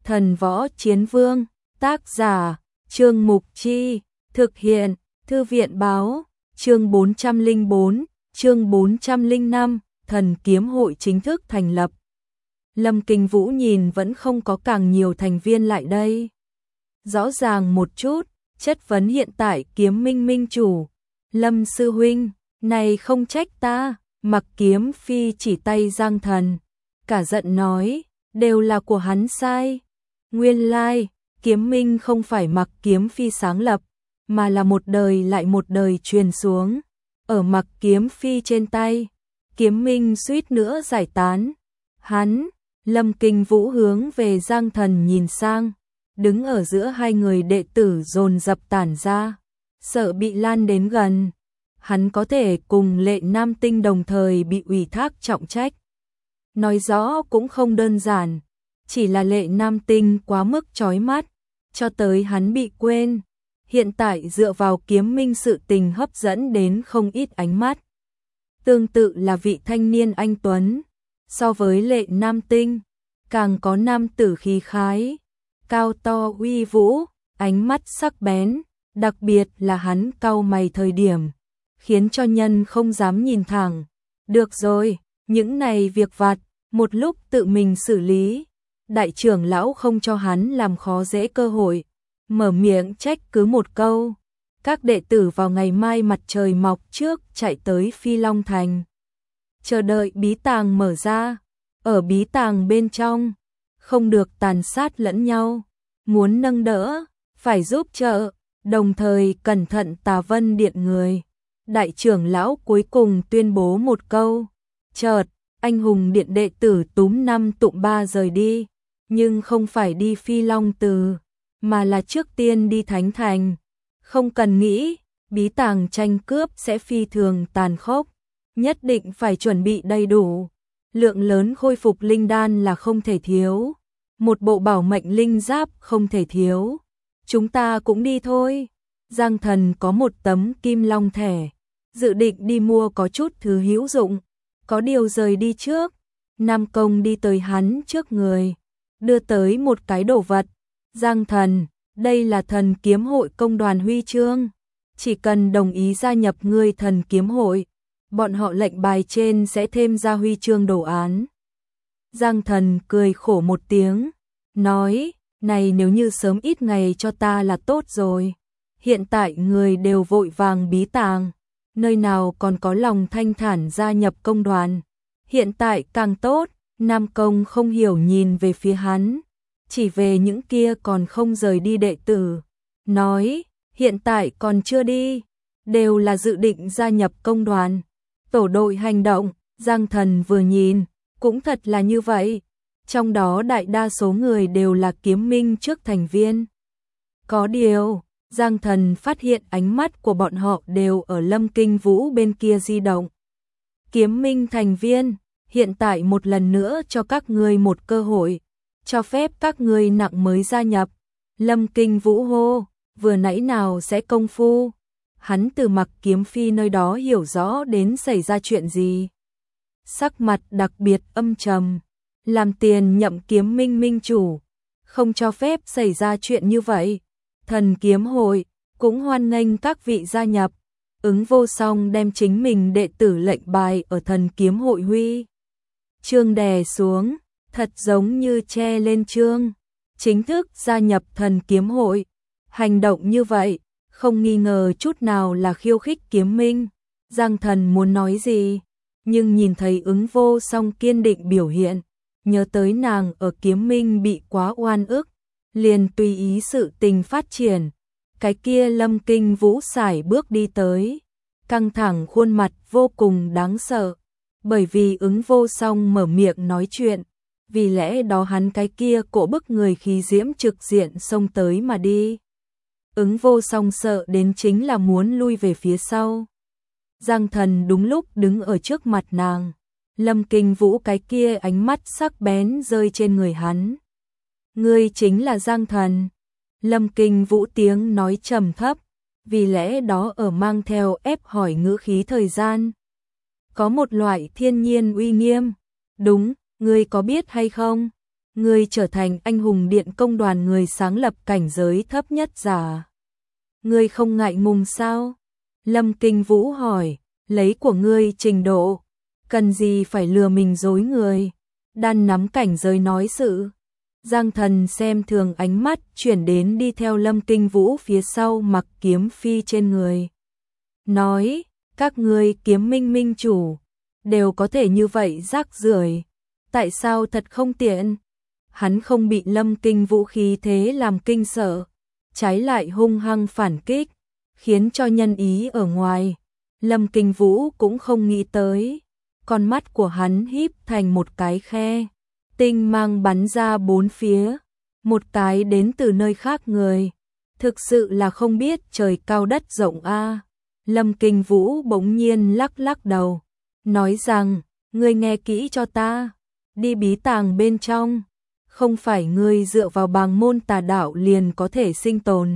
Thần Võ Chiến Vương, tác giả, Trương Mục Chi, thực hiện, Thư viện báo, chương 404, chương 405, Thần Kiếm Hội chính thức thành lập. Lâm Kinh Vũ nhìn vẫn không có càng nhiều thành viên lại đây. Rõ ràng một chút, chất vấn hiện tại Kiếm Minh minh chủ. Lâm sư huynh, này không trách ta, Mặc Kiếm Phi chỉ tay Giang Thần. Cả giận nói, đều là của hắn sai. Nguyên lai, Kiếm Minh không phải Mặc Kiếm Phi sáng lập, mà là một đời lại một đời truyền xuống. Ở Mặc Kiếm Phi trên tay, Kiếm Minh suýt nữa giải tán. Hắn, Lâm Kinh Vũ hướng về Giang Thần nhìn sang, đứng ở giữa hai người đệ tử dồn dập tản ra, sợ bị lan đến gần. Hắn có thể cùng Lệ Nam Tinh đồng thời bị ủy thác trọng trách. Nói rõ cũng không đơn giản, chỉ là Lệ Nam Tinh quá mức chói mắt, cho tới hắn bị quên. Hiện tại dựa vào Kiếm Minh sự tình hấp dẫn đến không ít ánh mắt. Tương tự là vị thanh niên anh tuấn, so với Lệ Nam Tinh, càng có nam tử khí khái, cao to uy vũ, ánh mắt sắc bén, đặc biệt là hắn cau mày thời điểm, khiến cho nhân không dám nhìn thẳng. Được rồi, những này việc vặt, một lúc tự mình xử lý. Đại trưởng lão không cho hắn làm khó dễ cơ hội, mở miệng trách cứ một câu. Các đệ tử vào ngày mai mặt trời mọc trước chạy tới Phi Long Thành, chờ đợi bí tàng mở ra. Ở bí tàng bên trong, không được tàn sát lẫn nhau, muốn nâng đỡ, phải giúp trợ, đồng thời cẩn thận Tà Vân Điện người. Đại trưởng lão cuối cùng tuyên bố một câu, chợt, anh hùng điện đệ tử túm 5 tụm 3 rời đi, nhưng không phải đi Phi Long Từ, mà là trước tiên đi Thánh Thành. Không cần nghĩ, bí tàng tranh cướp sẽ phi thường tàn khốc, nhất định phải chuẩn bị đầy đủ. Lượng lớn khôi phục linh đan là không thể thiếu, một bộ bảo mệnh linh giáp không thể thiếu. Chúng ta cũng đi thôi. Giang Thần có một tấm kim long thẻ, dự định đi mua có chút thứ hữu dụng, có điều rời đi trước. Nam Công đi tới hắn trước người, đưa tới một cái đồ vật. Giang Thần, đây là Thần Kiếm Hội công đoàn huy chương, chỉ cần đồng ý gia nhập ngươi Thần Kiếm Hội, bọn họ lệnh bài trên sẽ thêm ra huy chương đồ án. Giang Thần cười khổ một tiếng, nói, này nếu như sớm ít ngày cho ta là tốt rồi. Hiện tại người đều vội vàng bí tàng, nơi nào còn có lòng thanh thản gia nhập công đoàn. Hiện tại càng tốt. Nam Công không hiểu nhìn về phía hắn, chỉ về những kia còn không rời đi đệ tử, nói, hiện tại còn chưa đi, đều là dự định gia nhập công đoàn. Tổ đội hành động, Giang Thần vừa nhìn, cũng thật là như vậy. Trong đó đại đa số người đều là Kiếm Minh trước thành viên. Có điều, Giang Thần phát hiện ánh mắt của bọn họ đều ở Lâm Kinh Vũ bên kia di động. Kiếm Minh thành viên, hiện tại một lần nữa cho các ngươi một cơ hội, cho phép các ngươi nặng mới gia nhập. Lâm Kinh Vũ hô, vừa nãy nào sẽ công phu. Hắn từ Mặc Kiếm Phi nơi đó hiểu rõ đến xảy ra chuyện gì. Sắc mặt đặc biệt âm trầm, làm tiền nhậm Kiếm Minh minh chủ, không cho phép xảy ra chuyện như vậy. Thần Kiếm Hội cũng hoan nghênh các vị gia nhập. Ứng Vô Song đem chính mình đệ tử lệnh bài ở Thần Kiếm Hội huy chương đè xuống, thật giống như che lên chương, chính thức gia nhập Thần Kiếm Hội. Hành động như vậy, không nghi ngờ chút nào là khiêu khích Kiếm Minh. Giang Thần muốn nói gì, nhưng nhìn thấy Ứng Vô Song kiên định biểu hiện, nhớ tới nàng ở Kiếm Minh bị quá oan ức, liền tùy ý sự tình phát triển. Cái kia Lâm Kinh Vũ sải bước đi tới, căng thẳng khuôn mặt vô cùng đáng sợ, bởi vì Ứng Vô Song mở miệng nói chuyện, vì lẽ đó hắn cái kia cổ bức người khí diễm trực diện xông tới mà đi. Ứng Vô Song sợ đến chính là muốn lui về phía sau. Giang Thần đúng lúc đứng ở trước mặt nàng, Lâm Kinh Vũ cái kia ánh mắt sắc bén rơi trên người hắn. Ngươi chính là Giang Thần. Lâm Kinh Vũ tiếng nói trầm thấp, vì lẽ đó ở mang theo ép hỏi ngữ khí thời gian. Có một loại thiên nhiên uy nghiêm. Đúng, ngươi có biết hay không? Ngươi trở thành anh hùng điện công đoàn người sáng lập cảnh giới thấp nhất giả. Ngươi không ngại ngùng sao? Lâm Kinh Vũ hỏi, lấy của ngươi trình độ, cần gì phải lừa mình dối người. Đan nắm cảnh giới nói sự. Giang Thần xem thường ánh mắt chuyển đến đi theo Lâm Kinh Vũ phía sau mặc kiếm phi trên người. Nói, các ngươi kiếm minh minh chủ, đều có thể như vậy rác rưởi, tại sao thật không tiện? Hắn không bị Lâm Kinh Vũ khí thế làm kinh sợ, trái lại hung hăng phản kích, khiến cho nhân ý ở ngoài. Lâm Kinh Vũ cũng không nghĩ tới, con mắt của hắn híp thành một cái khe, tinh mang bắn ra bốn phía, một cái đến từ nơi khác người, thực sự là không biết trời cao đất rộng a. Lâm Kinh Vũ bỗng nhiên lắc lắc đầu, nói rằng, ngươi nghe kỹ cho ta, đi bí tàng bên trong, không phải ngươi dựa vào bàng môn tà đạo liền có thể sinh tồn.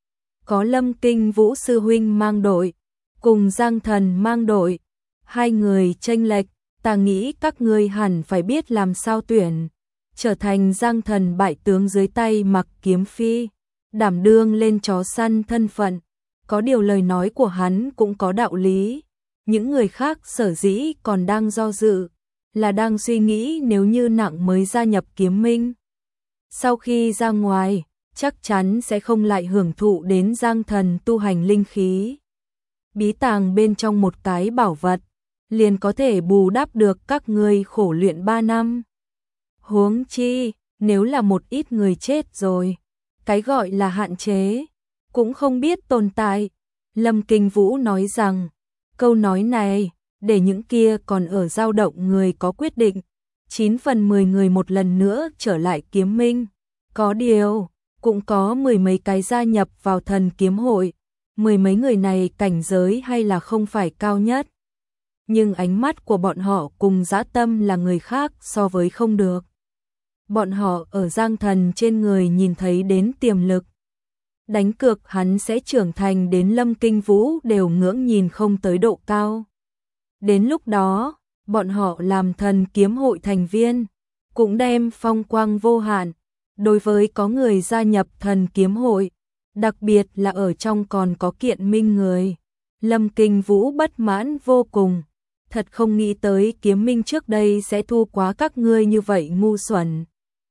Có Lâm Kinh Vũ sư huynh mang đội, cùng Giang Thần mang đội, hai người chênh lệch, ta nghĩ các ngươi hẳn phải biết làm sao tuyển, trở thành Giang Thần bại tướng dưới tay mặc kiếm phi, đảm đương lên chó săn thân phận. Có điều lời nói của hắn cũng có đạo lý, những người khác sở dĩ còn đang do dự, là đang suy nghĩ nếu như nặng mới gia nhập kiếm minh. Sau khi ra ngoài, chắc chắn sẽ không lại hưởng thụ đến Giang Thần tu hành linh khí. Bí tàng bên trong một cái bảo vật, liền có thể bù đắp được các ngươi khổ luyện 3 năm. Huống chi, nếu là một ít người chết rồi, cái gọi là hạn chế, cũng không biết tồn tại. Lâm Kinh Vũ nói rằng, câu nói này, để những kia còn ở dao động người có quyết định, 9 phần 10 người một lần nữa trở lại kiếm minh. Có điều, cũng có mười mấy cái gia nhập vào thần kiếm hội, mười mấy người này cảnh giới hay là không phải cao nhất. Nhưng ánh mắt của bọn họ cùng dã tâm là người khác so với không được. Bọn họ ở Giang Thần trên người nhìn thấy đến tiềm lực. Đánh cược hắn sẽ trưởng thành đến Lâm Kinh Vũ đều ngưỡng nhìn không tới độ cao. Đến lúc đó, bọn họ làm thần kiếm hội thành viên, cũng đem phong quang vô hạn. Đối với có người gia nhập thần kiếm hội, đặc biệt là ở trong còn có kiện minh người, Lâm Kinh Vũ bất mãn vô cùng. Thật không nghĩ tới kiếm minh trước đây sẽ thua quá các ngươi như vậy ngu xuẩn.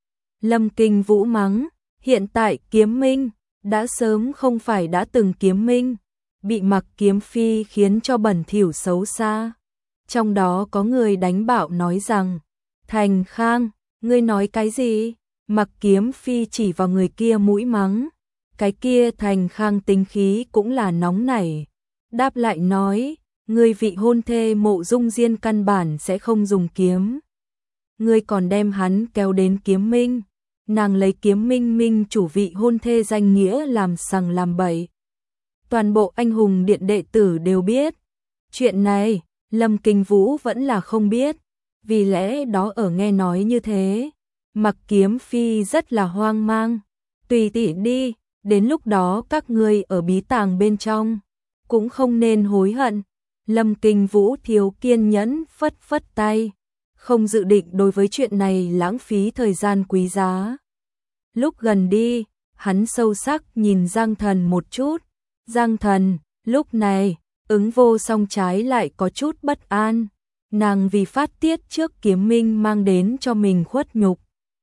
Lâm Kinh Vũ mắng, hiện tại kiếm minh đã sớm không phải đã từng kiếm minh, bị mặc kiếm phi khiến cho bẩn thỉu xấu xa. Trong đó có người đánh bạo nói rằng, Thành Khang, ngươi nói cái gì? Mặc kiếm phi chỉ vào người kia mũi mắng, cái kia Thành Khang tính khí cũng là nóng nảy. Đáp lại nói, ngươi vị hôn thê Mộ Dung Diên căn bản sẽ không dùng kiếm. Ngươi còn đem hắn kéo đến kiếm minh, nàng lấy kiếm minh minh chủ vị hôn thê danh nghĩa làm sằng làm bậy. Toàn bộ anh hùng điện đệ tử đều biết. Chuyện này, Lâm Kinh Vũ vẫn là không biết, vì lẽ đó ở nghe nói như thế, mặc kiếm phi rất là hoang mang. Tùy tỷ đi, đến lúc đó các ngươi ở bí tàng bên trong, cũng không nên hối hận. Lâm Kinh Vũ thiếu kiên nhẫn phất phất tay, không dự định đối với chuyện này lãng phí thời gian quý giá. Lúc gần đi, hắn sâu sắc nhìn Giang Thần một chút. Giang Thần, lúc này, ứng vô song trái lại có chút bất an. Nàng vì phát tiết trước kiếm minh mang đến cho mình khuất nhục.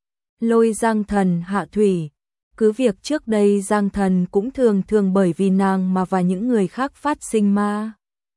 Lôi Giang Thần hạ thủy. Cứ việc trước đây Giang Thần cũng thường thường bởi vì nàng mà và những người khác phát sinh ma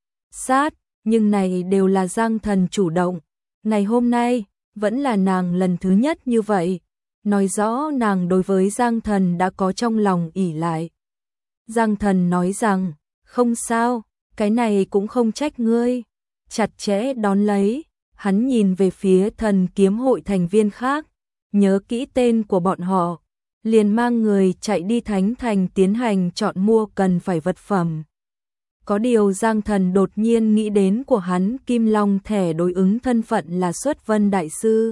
sát, nhưng này đều là Giang Thần chủ động. Ngày hôm nay, vẫn là nàng lần thứ nhất như vậy, nói rõ nàng đối với Giang Thần đã có trong lòng ỷ lại. Giang Thần nói rằng, không sao, cái này cũng không trách ngươi. Chặt chẽ đón lấy, hắn nhìn về phía thần kiếm hội thành viên khác, nhớ kỹ tên của bọn họ, liền mang người chạy đi Thánh Thành tiến hành chọn mua cần phải vật phẩm. Có điều Giang Thần đột nhiên nghĩ đến của hắn Kim Long thẻ đối ứng thân phận là Xuất Vân Đại Sư,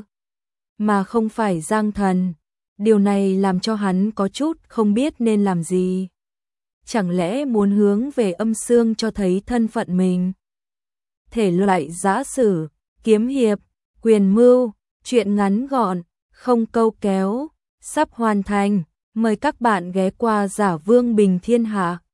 mà không phải Giang Thần. Điều này làm cho hắn có chút không biết nên làm gì. Chẳng lẽ muốn hướng về âm xương cho thấy thân phận mình? Thể loại giã sử, kiếm hiệp, quyền mưu, chuyện ngắn gọn, không câu kéo, sắp hoàn thành. Mời các bạn ghé qua Giả Vương Bình Thiên Hạ.